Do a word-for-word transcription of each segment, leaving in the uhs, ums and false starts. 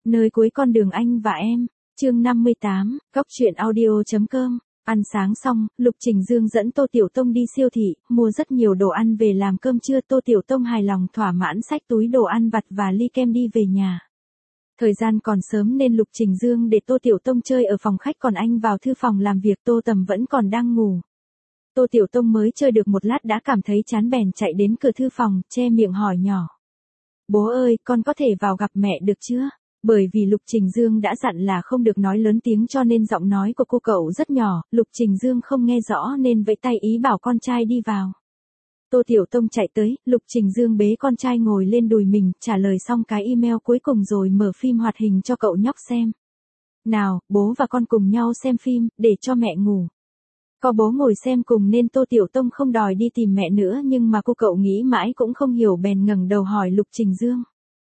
Nơi cuối con đường anh và em, chương năm mươi tám, góc truyện audio.com. Ăn sáng xong, Lục Trình Dương dẫn Tô Tiểu Tông đi siêu thị, mua rất nhiều đồ ăn về làm cơm trưa. Tô Tiểu Tông hài lòng thỏa mãn xách túi đồ ăn vặt và ly kem đi về nhà. Thời gian còn sớm nên Lục Trình Dương để Tô Tiểu Tông chơi ở phòng khách, còn anh vào thư phòng làm việc. Tô Tầm vẫn còn đang ngủ. Tô Tiểu Tông mới chơi được một lát đã cảm thấy chán bèn chạy đến cửa thư phòng, che miệng hỏi nhỏ. Bố ơi, con có thể vào gặp mẹ được chưa? Bởi vì Lục Trình Dương đã dặn là không được nói lớn tiếng cho nên giọng nói của cô cậu rất nhỏ, Lục Trình Dương không nghe rõ nên vẫy tay ý bảo con trai đi vào. Tô Tiểu Tông chạy tới, Lục Trình Dương bế con trai ngồi lên đùi mình, trả lời xong cái email cuối cùng rồi mở phim hoạt hình cho cậu nhóc xem. Nào, bố và con cùng nhau xem phim, để cho mẹ ngủ. Có bố ngồi xem cùng nên Tô Tiểu Tông không đòi đi tìm mẹ nữa, nhưng mà cô cậu nghĩ mãi cũng không hiểu bèn ngẩng đầu hỏi Lục Trình Dương.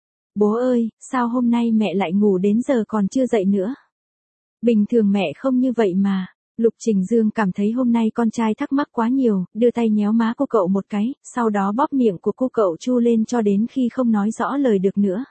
Bố ơi, sao hôm nay mẹ lại ngủ đến giờ còn chưa dậy nữa? Bình thường mẹ không như vậy mà. Lục Trình Dương cảm thấy hôm nay con trai thắc mắc quá nhiều, đưa tay nhéo má cô cậu một cái, sau đó bóp miệng của cô cậu chu lên cho đến khi không nói rõ lời được nữa.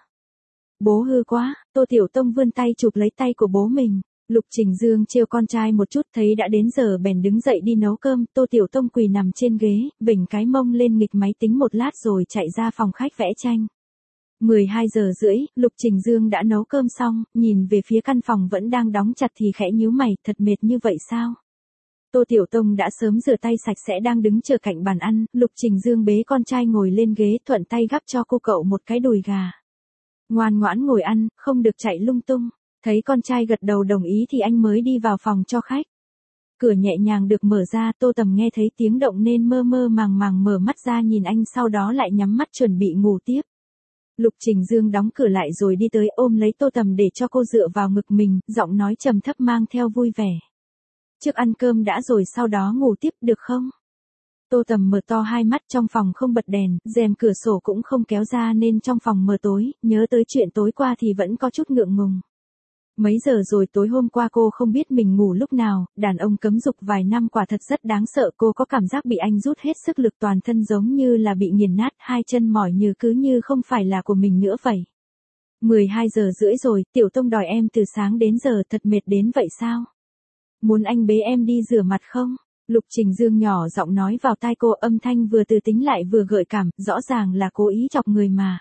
Bố hư quá, Tô Tiểu Tông vươn tay chụp lấy tay của bố mình. Lục Trình Dương trêu con trai một chút, thấy đã đến giờ bèn đứng dậy đi nấu cơm. Tô Tiểu Tông quỳ nằm trên ghế, vểnh cái mông lên nghịch máy tính một lát rồi chạy ra phòng khách vẽ tranh. mười hai giờ rưỡi, Lục Trình Dương đã nấu cơm xong, nhìn về phía căn phòng vẫn đang đóng chặt thì khẽ nhíu mày, thật mệt như vậy sao? Tô Tiểu Tông đã sớm rửa tay sạch sẽ đang đứng chờ cạnh bàn ăn, Lục Trình Dương bế con trai ngồi lên ghế thuận tay gắp cho cô cậu một cái đùi gà. Ngoan ngoãn ngồi ăn, không được chạy lung tung. Thấy con trai gật đầu đồng ý thì anh mới đi vào phòng cho khách. Cửa nhẹ nhàng được mở ra, Tô Tầm nghe thấy tiếng động nên mơ mơ màng màng mở mắt ra nhìn anh, sau đó lại nhắm mắt chuẩn bị ngủ tiếp. Lục Trình Dương đóng cửa lại rồi đi tới ôm lấy Tô Tầm để cho cô dựa vào ngực mình, giọng nói trầm thấp mang theo vui vẻ. Trước ăn cơm đã rồi sau đó ngủ tiếp được không? Tô Tầm mở to hai mắt, trong phòng không bật đèn, rèm cửa sổ cũng không kéo ra nên trong phòng mờ tối, nhớ tới chuyện tối qua thì vẫn có chút ngượng ngùng. Mấy giờ rồi, tối hôm qua cô không biết mình ngủ lúc nào, đàn ông cấm dục vài năm quả thật rất đáng sợ, cô có cảm giác bị anh rút hết sức lực, toàn thân giống như là bị nghiền nát, hai chân mỏi như cứ như không phải là của mình nữa vậy. mười hai giờ rưỡi rồi, Tiểu Tông đòi em từ sáng đến giờ, thật mệt đến vậy sao? Muốn anh bế em đi rửa mặt không? Lục Trình Dương nhỏ giọng nói vào tai cô, âm thanh vừa từ tính lại vừa gợi cảm, rõ ràng là cố ý chọc người mà.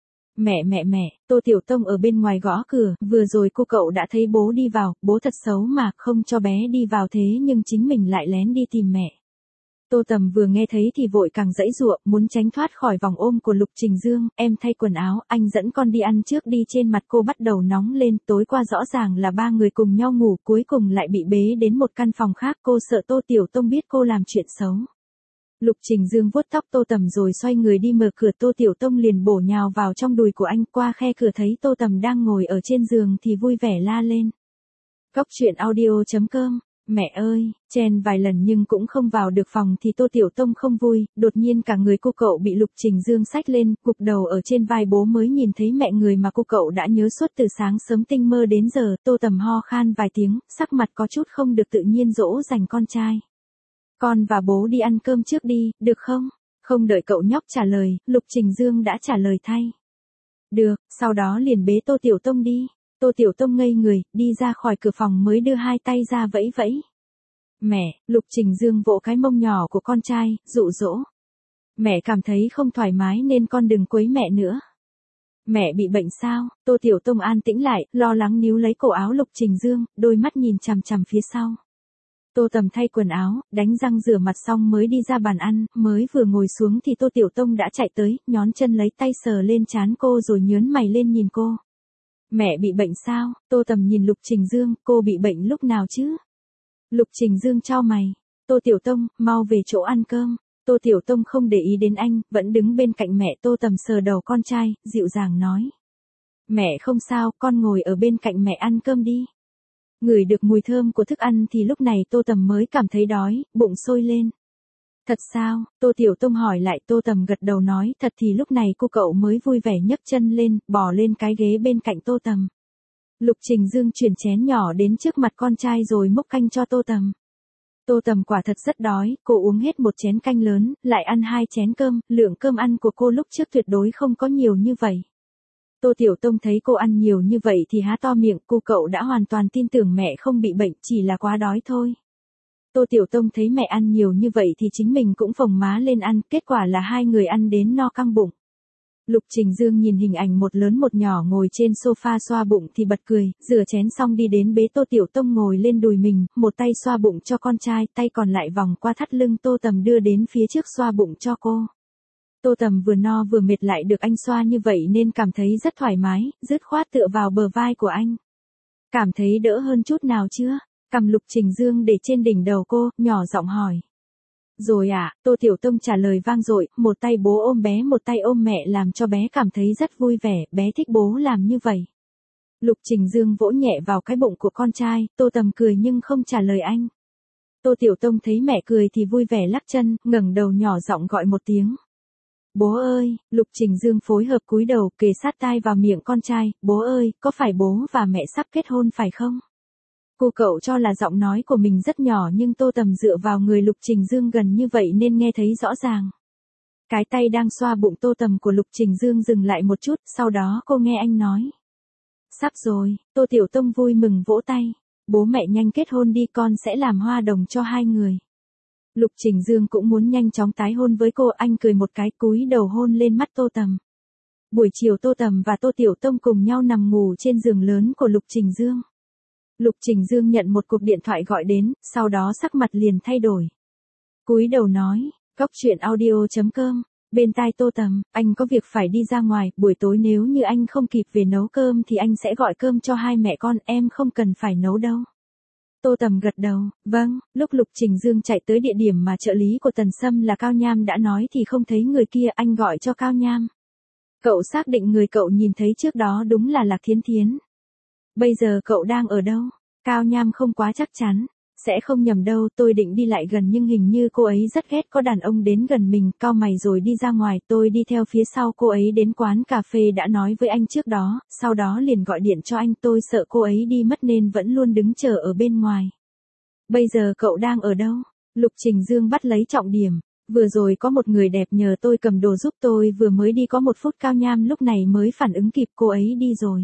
Mẹ mẹ mẹ, Tô Tiểu Tông ở bên ngoài gõ cửa, vừa rồi cô cậu đã thấy bố đi vào, bố thật xấu mà, không cho bé đi vào thế nhưng chính mình lại lén đi tìm mẹ. Tô Tầm vừa nghe thấy thì vội càng giãy giụa, muốn tránh thoát khỏi vòng ôm của Lục Trình Dương, em thay quần áo, anh dẫn con đi ăn trước đi. Trên mặt cô bắt đầu nóng lên, tối qua rõ ràng là ba người cùng nhau ngủ, cuối cùng lại bị bế đến một căn phòng khác, cô sợ Tô Tiểu Tông biết cô làm chuyện xấu. Lục Trình Dương vuốt tóc Tô Tầm rồi xoay người đi mở cửa, Tô Tiểu Tông liền bổ nhào vào trong đùi của anh, qua khe cửa thấy Tô Tầm đang ngồi ở trên giường thì vui vẻ la lên. Góc truyện audio.com, mẹ ơi, chen vài lần nhưng cũng không vào được phòng thì Tô Tiểu Tông không vui, đột nhiên cả người cô cậu bị Lục Trình Dương xách lên, gục đầu ở trên vai bố mới nhìn thấy mẹ, người mà cô cậu đã nhớ suốt từ sáng sớm tinh mơ đến giờ. Tô Tầm ho khan vài tiếng, sắc mặt có chút không được tự nhiên dỗ dành con trai. Con và bố đi ăn cơm trước đi, được không? Không đợi cậu nhóc trả lời, Lục Trình Dương đã trả lời thay. Được, sau đó liền bế Tô Tiểu Tông đi. Tô Tiểu Tông ngây người, đi ra khỏi cửa phòng mới đưa hai tay ra vẫy vẫy. Mẹ, Lục Trình Dương vỗ cái mông nhỏ của con trai, dụ dỗ. Mẹ cảm thấy không thoải mái nên con đừng quấy mẹ nữa. Mẹ bị bệnh sao? Tô Tiểu Tông an tĩnh lại, lo lắng níu lấy cổ áo Lục Trình Dương, đôi mắt nhìn chằm chằm phía sau. Tô Tầm thay quần áo, đánh răng rửa mặt xong mới đi ra bàn ăn, mới vừa ngồi xuống thì Tô Tiểu Tông đã chạy tới, nhón chân lấy tay sờ lên trán cô rồi nhớn mày lên nhìn cô. Mẹ bị bệnh sao? Tô Tầm nhìn Lục Trình Dương, cô bị bệnh lúc nào chứ? Lục Trình Dương chau mày. Tô Tiểu Tông, mau về chỗ ăn cơm. Tô Tiểu Tông không để ý đến anh, vẫn đứng bên cạnh mẹ. Tô Tầm sờ đầu con trai, dịu dàng nói. Mẹ không sao, con ngồi ở bên cạnh mẹ ăn cơm đi. Ngửi được mùi thơm của thức ăn thì lúc này Tô Tầm mới cảm thấy đói, bụng sôi lên. Thật sao? Tô Tiểu Tông hỏi lại. Tô Tầm gật đầu nói thật thì lúc này cô cậu mới vui vẻ nhấc chân lên, bò lên cái ghế bên cạnh Tô Tầm. Lục Trình Dương chuyển chén nhỏ đến trước mặt con trai rồi múc canh cho Tô Tầm. Tô Tầm quả thật rất đói, cô uống hết một chén canh lớn, lại ăn hai chén cơm, lượng cơm ăn của cô lúc trước tuyệt đối không có nhiều như vậy. Tô Tiểu Tông thấy cô ăn nhiều như vậy thì há to miệng, cô cậu đã hoàn toàn tin tưởng mẹ không bị bệnh, chỉ là quá đói thôi. Tô Tiểu Tông thấy mẹ ăn nhiều như vậy thì chính mình cũng phồng má lên ăn, kết quả là hai người ăn đến no căng bụng. Lục Trình Dương nhìn hình ảnh một lớn một nhỏ ngồi trên sofa xoa bụng thì bật cười, rửa chén xong đi đến bế Tô Tiểu Tông ngồi lên đùi mình, một tay xoa bụng cho con trai, tay còn lại vòng qua thắt lưng Tô Tầm đưa đến phía trước xoa bụng cho cô. Tô Tầm vừa no vừa mệt lại được anh xoa như vậy nên cảm thấy rất thoải mái, dứt khoát tựa vào bờ vai của anh. Cảm thấy đỡ hơn chút nào chưa? Cầm Lục Trình Dương để trên đỉnh đầu cô, nhỏ giọng hỏi. Rồi ạ, à, Tô Tiểu Tông trả lời vang dội, một tay bố ôm bé một tay ôm mẹ làm cho bé cảm thấy rất vui vẻ, bé thích bố làm như vậy. Lục Trình Dương vỗ nhẹ vào cái bụng của con trai, Tô Tầm cười nhưng không trả lời anh. Tô Tiểu Tông thấy mẹ cười thì vui vẻ lắc chân, ngẩng đầu nhỏ giọng gọi một tiếng. Bố ơi, Lục Trình Dương phối hợp cúi đầu kề sát tai vào miệng con trai, bố ơi, có phải bố và mẹ sắp kết hôn phải không? Cô cậu cho là giọng nói của mình rất nhỏ nhưng Tô Tầm dựa vào người Lục Trình Dương gần như vậy nên nghe thấy rõ ràng. Cái tay đang xoa bụng Tô Tầm của Lục Trình Dương dừng lại một chút, sau đó cô nghe anh nói. Sắp rồi, Tô Tiểu Tông vui mừng vỗ tay. Bố mẹ nhanh kết hôn đi, con sẽ làm hoa đồng cho hai người. Lục Trình Dương cũng muốn nhanh chóng tái hôn với cô, anh cười một cái cúi đầu hôn lên mắt Tô Tầm. Buổi chiều Tô Tầm và Tô Tiểu Tông cùng nhau nằm ngủ trên giường lớn của Lục Trình Dương. Lục Trình Dương nhận một cuộc điện thoại gọi đến, sau đó sắc mặt liền thay đổi. Cúi đầu nói, cóc truyện audio chấm com, bên tai Tô Tầm, anh có việc phải đi ra ngoài, buổi tối nếu như anh không kịp về nấu cơm thì anh sẽ gọi cơm cho hai mẹ con, em không cần phải nấu đâu. Tô Tầm gật đầu, vâng, lúc Lục Trình Dương chạy tới địa điểm mà trợ lý của Tần Sâm là Cao Nham đã nói thì không thấy người kia, anh gọi cho Cao Nham. Cậu xác định người cậu nhìn thấy trước đó đúng là Lạc Thiến Thiến. Bây giờ cậu đang ở đâu? Cao Nham không quá chắc chắn. Sẽ không nhầm đâu, tôi định đi lại gần nhưng hình như cô ấy rất ghét có đàn ông đến gần mình, cau mày rồi đi ra ngoài, tôi đi theo phía sau cô ấy đến quán cà phê đã nói với anh trước đó, sau đó liền gọi điện cho anh, tôi sợ cô ấy đi mất nên vẫn luôn đứng chờ ở bên ngoài. Bây giờ cậu đang ở đâu? Lục Trình Dương bắt lấy trọng điểm. Vừa rồi có một người đẹp nhờ tôi cầm đồ giúp tôi, vừa mới đi có một phút. Cao Nham lúc này mới phản ứng kịp, cô ấy đi rồi.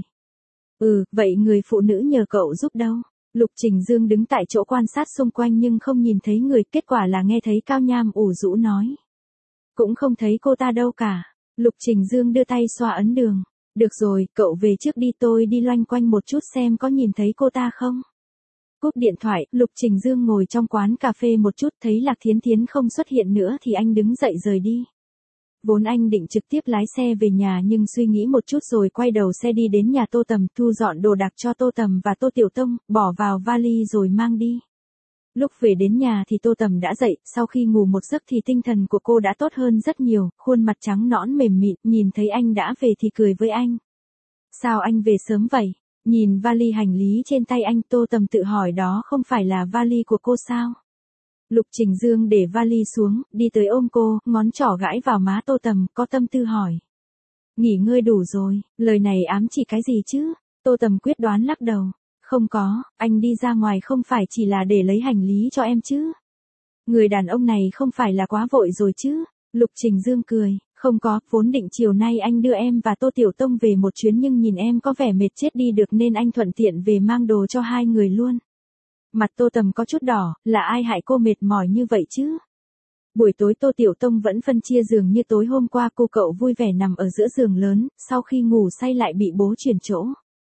Ừ, vậy người phụ nữ nhờ cậu giúp đâu? Lục Trình Dương đứng tại chỗ quan sát xung quanh nhưng không nhìn thấy người, kết quả là nghe thấy Cao Nham ủ rũ nói. Cũng không thấy cô ta đâu cả. Lục Trình Dương đưa tay xoa ấn đường. Được rồi, cậu về trước đi, tôi đi loanh quanh một chút xem có nhìn thấy cô ta không. Cúp điện thoại, Lục Trình Dương ngồi trong quán cà phê một chút, thấy Lạc Thiến Thiến không xuất hiện nữa thì anh đứng dậy rời đi. Vốn anh định trực tiếp lái xe về nhà nhưng suy nghĩ một chút rồi quay đầu xe đi đến nhà Tô Tầm, thu dọn đồ đạc cho Tô Tầm và Tô Tiểu Tông, bỏ vào vali rồi mang đi. Lúc về đến nhà thì Tô Tầm đã dậy, sau khi ngủ một giấc thì tinh thần của cô đã tốt hơn rất nhiều, khuôn mặt trắng nõn mềm mịn, nhìn thấy anh đã về thì cười với anh. Sao anh về sớm vậy? Nhìn vali hành lý trên tay anh, Tô Tầm tự hỏi đó không phải là vali của cô sao? Lục Trình Dương để vali xuống, đi tới ôm cô, ngón trỏ gãi vào má Tô Tầm, có tâm tư hỏi. Nghỉ ngơi đủ rồi, lời này ám chỉ cái gì chứ? Tô Tầm quyết đoán lắc đầu. Không có, anh đi ra ngoài không phải chỉ là để lấy hành lý cho em chứ? Người đàn ông này không phải là quá vội rồi chứ? Lục Trình Dương cười. Không có, vốn định chiều nay anh đưa em và Tô Tiểu Tông về một chuyến nhưng nhìn em có vẻ mệt chết đi được nên anh thuận tiện về mang đồ cho hai người luôn. Mặt Tô Tầm có chút đỏ, là ai hại cô mệt mỏi như vậy chứ? Buổi tối Tô Tiểu Tông vẫn phân chia giường như tối hôm qua, cô cậu vui vẻ nằm ở giữa giường lớn, sau khi ngủ say lại bị bố chuyển chỗ.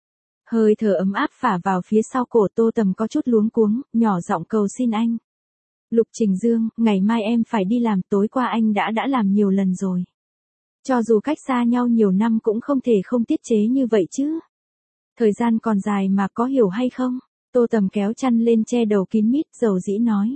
Hơi thở ấm áp phả vào phía sau cổ, Tô Tầm có chút luống cuống, nhỏ giọng cầu xin anh. Lục Trình Dương, ngày mai em phải đi làm, tối qua anh đã đã làm nhiều lần rồi. Cho dù cách xa nhau nhiều năm cũng không thể không tiết chế như vậy chứ. Thời gian còn dài mà, có hiểu hay không? Tô Tầm kéo chăn lên che đầu kín mít, dầu dĩ nói.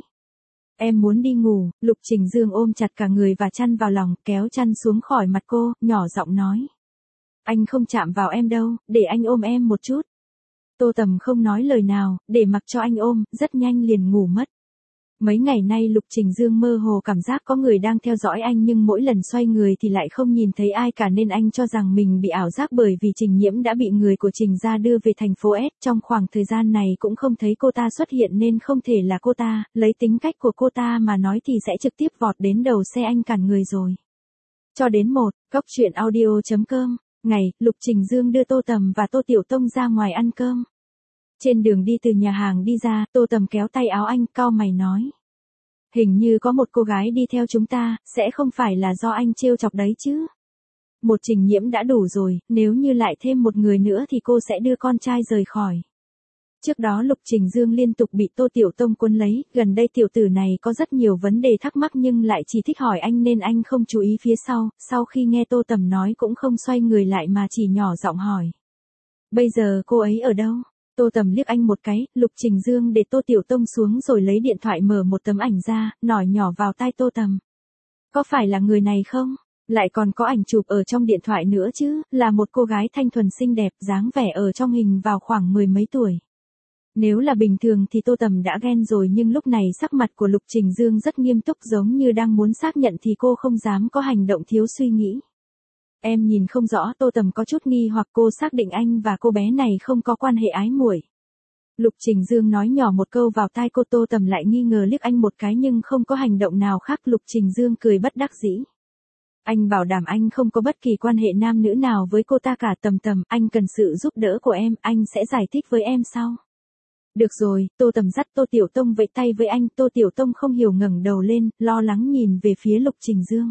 Em muốn đi ngủ. Lục Trình Dương ôm chặt cả người và chăn vào lòng, kéo chăn xuống khỏi mặt cô, nhỏ giọng nói. Anh không chạm vào em đâu, để anh ôm em một chút. Tô Tầm không nói lời nào, để mặc cho anh ôm, rất nhanh liền ngủ mất. Mấy ngày nay Lục Trình Dương mơ hồ cảm giác có người đang theo dõi anh nhưng mỗi lần xoay người thì lại không nhìn thấy ai cả nên anh cho rằng mình bị ảo giác bởi vì Trình Nhiễm đã bị người của Trình gia đưa về thành phố S. Trong khoảng thời gian này cũng không thấy cô ta xuất hiện nên không thể là cô ta, lấy tính cách của cô ta mà nói thì sẽ trực tiếp vọt đến đầu xe anh cản người rồi. Cho đến một, cóc truyện audio chấm com ngày, Lục Trình Dương đưa Tô Tầm và Tô Tiểu Tông ra ngoài ăn cơm. Trên đường đi từ nhà hàng đi ra, Tô Tầm kéo tay áo anh, cau mày nói. Hình như có một cô gái đi theo chúng ta, sẽ không phải là do anh trêu chọc đấy chứ. Một Trình Nhiễm đã đủ rồi, nếu như lại thêm một người nữa thì cô sẽ đưa con trai rời khỏi. Trước đó Lục Trình Dương liên tục bị Tô Tiểu Tông cuốn lấy, gần đây tiểu tử này có rất nhiều vấn đề thắc mắc nhưng lại chỉ thích hỏi anh nên anh không chú ý phía sau, sau khi nghe Tô Tầm nói cũng không xoay người lại mà chỉ nhỏ giọng hỏi. Bây giờ cô ấy ở đâu? Tô Tầm liếc anh một cái, Lục Trình Dương để Tô Tiểu Tông xuống rồi lấy điện thoại mở một tấm ảnh ra, nói nhỏ vào tai Tô Tầm. Có phải là người này không? Lại còn có ảnh chụp ở trong điện thoại nữa chứ, là một cô gái thanh thuần xinh đẹp, dáng vẻ ở trong hình vào khoảng mười mấy tuổi. Nếu là bình thường thì Tô Tầm đã ghen rồi nhưng lúc này sắc mặt của Lục Trình Dương rất nghiêm túc giống như đang muốn xác nhận thì cô không dám có hành động thiếu suy nghĩ. Em nhìn không rõ. Tô Tầm có chút nghi hoặc cô xác định anh và cô bé này không có quan hệ ái muội. Lục Trình Dương nói nhỏ một câu vào tai cô. Tô Tầm lại nghi ngờ liếc anh một cái nhưng không có hành động nào khác. Lục Trình Dương cười bất đắc dĩ. Anh bảo đảm anh không có bất kỳ quan hệ nam nữ nào với cô ta cả. Tầm Tầm, anh cần sự giúp đỡ của em, anh sẽ giải thích với em sau. Được rồi, Tô Tầm dắt Tô Tiểu Tông vẫy tay với anh. Tô Tiểu Tông không hiểu ngẩng đầu lên, lo lắng nhìn về phía Lục Trình Dương.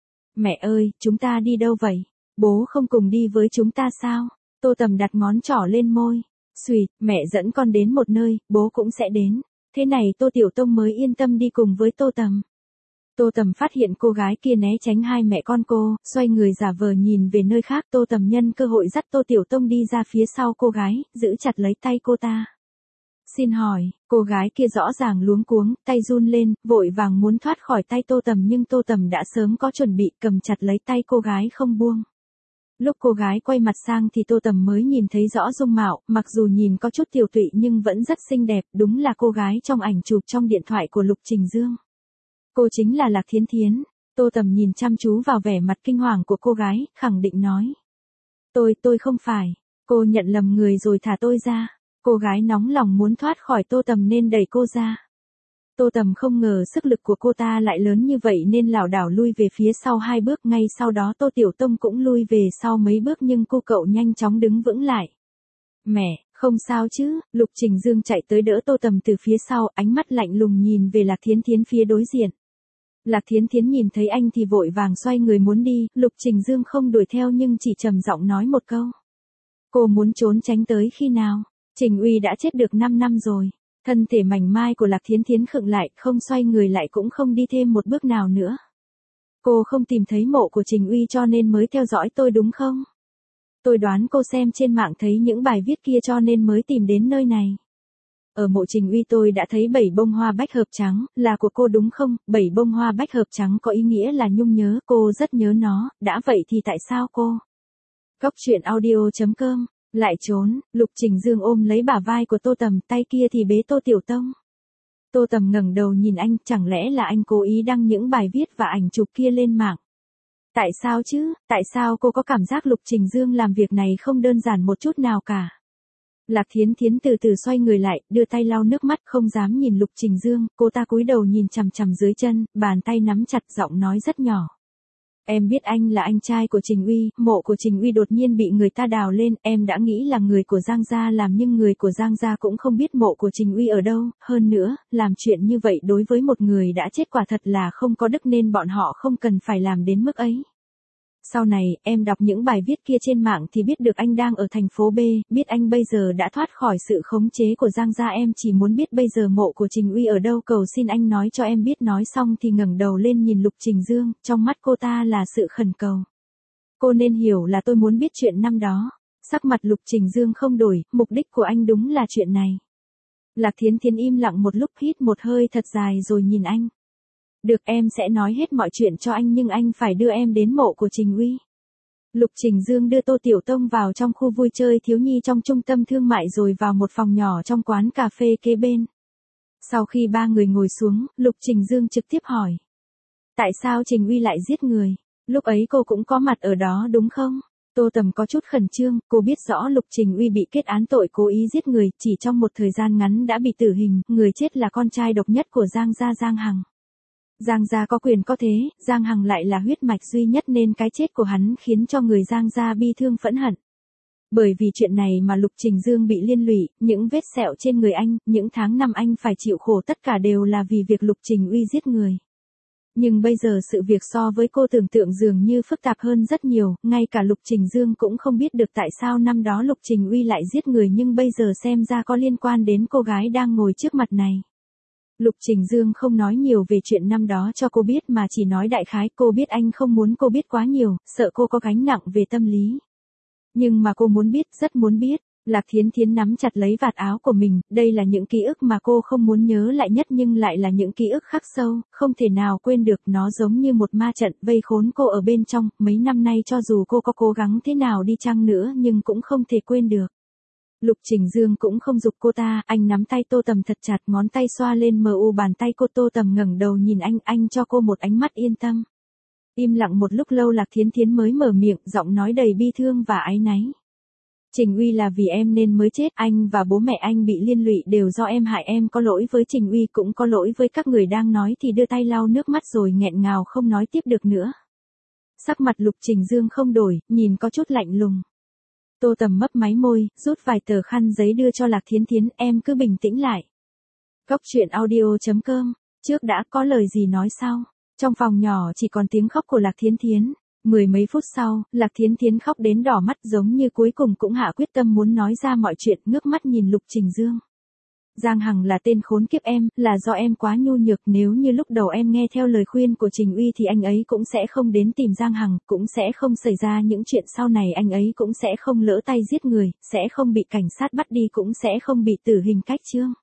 Mẹ ơi, chúng ta đi đâu vậy? Bố không cùng đi với chúng ta sao? Tô Tầm đặt ngón trỏ lên môi. Xùi, mẹ dẫn con đến một nơi, bố cũng sẽ đến. Thế này Tô Tiểu Tông mới yên tâm đi cùng với Tô Tầm. Tô Tầm phát hiện cô gái kia né tránh hai mẹ con cô, xoay người giả vờ nhìn về nơi khác. Tô Tầm nhân cơ hội dắt Tô Tiểu Tông đi ra phía sau cô gái, giữ chặt lấy tay cô ta. Xin hỏi, cô gái kia rõ ràng luống cuống, tay run lên, vội vàng muốn thoát khỏi tay Tô Tầm nhưng Tô Tầm đã sớm có chuẩn bị, cầm chặt lấy tay cô gái không buông. Lúc cô gái quay mặt sang thì Tô Tầm mới nhìn thấy rõ dung mạo, mặc dù nhìn có chút tiều tụy nhưng vẫn rất xinh đẹp, đúng là cô gái trong ảnh chụp trong điện thoại của Lục Trình Dương. Cô chính là Lạc Thiến Thiến. Tô Tầm nhìn chăm chú vào vẻ mặt kinh hoàng của cô gái, khẳng định nói. Tôi, tôi không phải. Cô nhận lầm người rồi, thả tôi ra. Cô gái nóng lòng muốn thoát khỏi Tô Tầm nên đẩy cô ra. Tô Tầm không ngờ sức lực của cô ta lại lớn như vậy nên lảo đảo lui về phía sau hai bước. Ngay sau đó Tô Tiểu Tông cũng lui về sau mấy bước nhưng cô cậu nhanh chóng đứng vững lại. Mẹ, không sao chứ? Lục Trình Dương chạy tới đỡ Tô Tầm từ phía sau, ánh mắt lạnh lùng nhìn về Lạc Thiến Thiến phía đối diện. Lạc Thiến Thiến nhìn thấy anh thì vội vàng xoay người muốn đi, Lục Trình Dương không đuổi theo nhưng chỉ trầm giọng nói một câu. Cô muốn trốn tránh tới khi nào? Trình Uy đã chết được năm năm rồi. Thân thể mảnh mai của Lạc Thiến Thiến khựng lại, không xoay người lại cũng không đi thêm một bước nào nữa. Cô không tìm thấy mộ của Trình Uy cho nên mới theo dõi tôi đúng không? Tôi đoán cô xem trên mạng thấy những bài viết kia cho nên mới tìm đến nơi này. Ở mộ Trình Uy tôi đã thấy bảy bông hoa bách hợp trắng, là của cô đúng không? Bảy bông hoa bách hợp trắng có ý nghĩa là nhung nhớ, cô rất nhớ nó, đã vậy thì tại sao cô? Góc truyện audio chấm com lại trốn. Lục Trình Dương ôm lấy bả vai của Tô Tầm, tay kia thì bế Tô Tiểu Tông. Tô Tầm ngẩng đầu nhìn anh, chẳng lẽ là anh cố ý đăng những bài viết và ảnh chụp kia lên mạng? Tại sao chứ, tại sao cô có cảm giác Lục Trình Dương làm việc này không đơn giản một chút nào cả? Lạc Thiến Thiến từ từ xoay người lại, đưa tay lau nước mắt, không dám nhìn Lục Trình Dương, cô ta cúi đầu nhìn chằm chằm dưới chân, bàn tay nắm chặt, giọng nói rất nhỏ. Em biết anh là anh trai của Trình Uy, mộ của Trình Uy đột nhiên bị người ta đào lên, em đã nghĩ là người của Giang Gia làm nhưng người của Giang Gia cũng không biết mộ của Trình Uy ở đâu, hơn nữa, làm chuyện như vậy đối với một người đã chết quả thật là không có đức nên bọn họ không cần phải làm đến mức ấy. Sau này, em đọc những bài viết kia trên mạng thì biết được anh đang ở thành phố B, biết anh bây giờ đã thoát khỏi sự khống chế của Giang Gia. Em chỉ muốn biết bây giờ mộ của Trình Uy ở đâu, cầu xin anh nói cho em biết. Nói xong thì ngẩng đầu lên nhìn Lục Trình Dương, trong mắt cô ta là sự khẩn cầu. Cô nên hiểu là tôi muốn biết chuyện năm đó. Sắc mặt Lục Trình Dương không đổi, mục đích của anh đúng là chuyện này. Lạc Thiến Thiến im lặng một lúc, hít một hơi thật dài rồi nhìn anh. Được, em sẽ nói hết mọi chuyện cho anh nhưng anh phải đưa em đến mộ của Trình Uy. Lục Trình Dương đưa Tô Tiểu Tông vào trong khu vui chơi thiếu nhi trong trung tâm thương mại rồi vào một phòng nhỏ trong quán cà phê kế bên. Sau khi ba người ngồi xuống, Lục Trình Dương trực tiếp hỏi. Tại sao Trình Uy lại giết người? Lúc ấy cô cũng có mặt ở đó đúng không? Tô Tầm có chút khẩn trương, cô biết rõ Lục Trình Uy bị kết án tội cố ý giết người, chỉ trong một thời gian ngắn đã bị tử hình, người chết là con trai độc nhất của Giang Gia Giang Hằng. Giang gia có quyền có thế, Giang Hằng lại là huyết mạch duy nhất nên cái chết của hắn khiến cho người Giang gia bi thương phẫn hận. Bởi vì chuyện này mà Lục Trình Dương bị liên lụy, những vết sẹo trên người anh, những tháng năm anh phải chịu khổ tất cả đều là vì việc Lục Trình Uy giết người. Nhưng bây giờ sự việc so với cô tưởng tượng dường như phức tạp hơn rất nhiều, ngay cả Lục Trình Dương cũng không biết được tại sao năm đó Lục Trình Uy lại giết người nhưng bây giờ xem ra có liên quan đến cô gái đang ngồi trước mặt này. Lục Trình Dương không nói nhiều về chuyện năm đó cho cô biết mà chỉ nói đại khái, cô biết anh không muốn cô biết quá nhiều, sợ cô có gánh nặng về tâm lý. Nhưng mà cô muốn biết, rất muốn biết. Lạc Thiến Thiến nắm chặt lấy vạt áo của mình, đây là những ký ức mà cô không muốn nhớ lại nhất nhưng lại là những ký ức khắc sâu, không thể nào quên được, nó giống như một ma trận vây khốn cô ở bên trong, mấy năm nay cho dù cô có cố gắng thế nào đi chăng nữa nhưng cũng không thể quên được. Lục Trình Dương cũng không giục cô ta, anh nắm tay Tô Tầm thật chặt, ngón tay xoa lên mờ u bàn tay cô. Tô Tầm ngẩng đầu nhìn anh, anh cho cô một ánh mắt yên tâm. Im lặng một lúc lâu Lạc Thiến Thiến mới mở miệng, giọng nói đầy bi thương và áy náy. Trình Uy là vì em nên mới chết, anh và bố mẹ anh bị liên lụy đều do em hại, em có lỗi với Trình Uy cũng có lỗi với các người. Đang nói thì đưa tay lau nước mắt rồi nghẹn ngào không nói tiếp được nữa. Sắc mặt Lục Trình Dương không đổi, nhìn có chút lạnh lùng. Tô Tầm mấp máy môi, rút vài tờ khăn giấy đưa cho Lạc Thiến Thiến, em cứ bình tĩnh lại. Cốc truyện audio chấm com, trước đã có lời gì nói sau. Trong phòng nhỏ chỉ còn tiếng khóc của Lạc Thiến Thiến. Mười mấy phút sau, Lạc Thiến Thiến khóc đến đỏ mắt giống như cuối cùng cũng hạ quyết tâm muốn nói ra mọi chuyện, ngước mắt nhìn Lục Trình Dương. Giang Hằng là tên khốn kiếp em, là do em quá nhu nhược, nếu như lúc đầu em nghe theo lời khuyên của Trình Uy thì anh ấy cũng sẽ không đến tìm Giang Hằng, cũng sẽ không xảy ra những chuyện sau này, anh ấy cũng sẽ không lỡ tay giết người, sẽ không bị cảnh sát bắt đi, cũng sẽ không bị tử hình cách chương.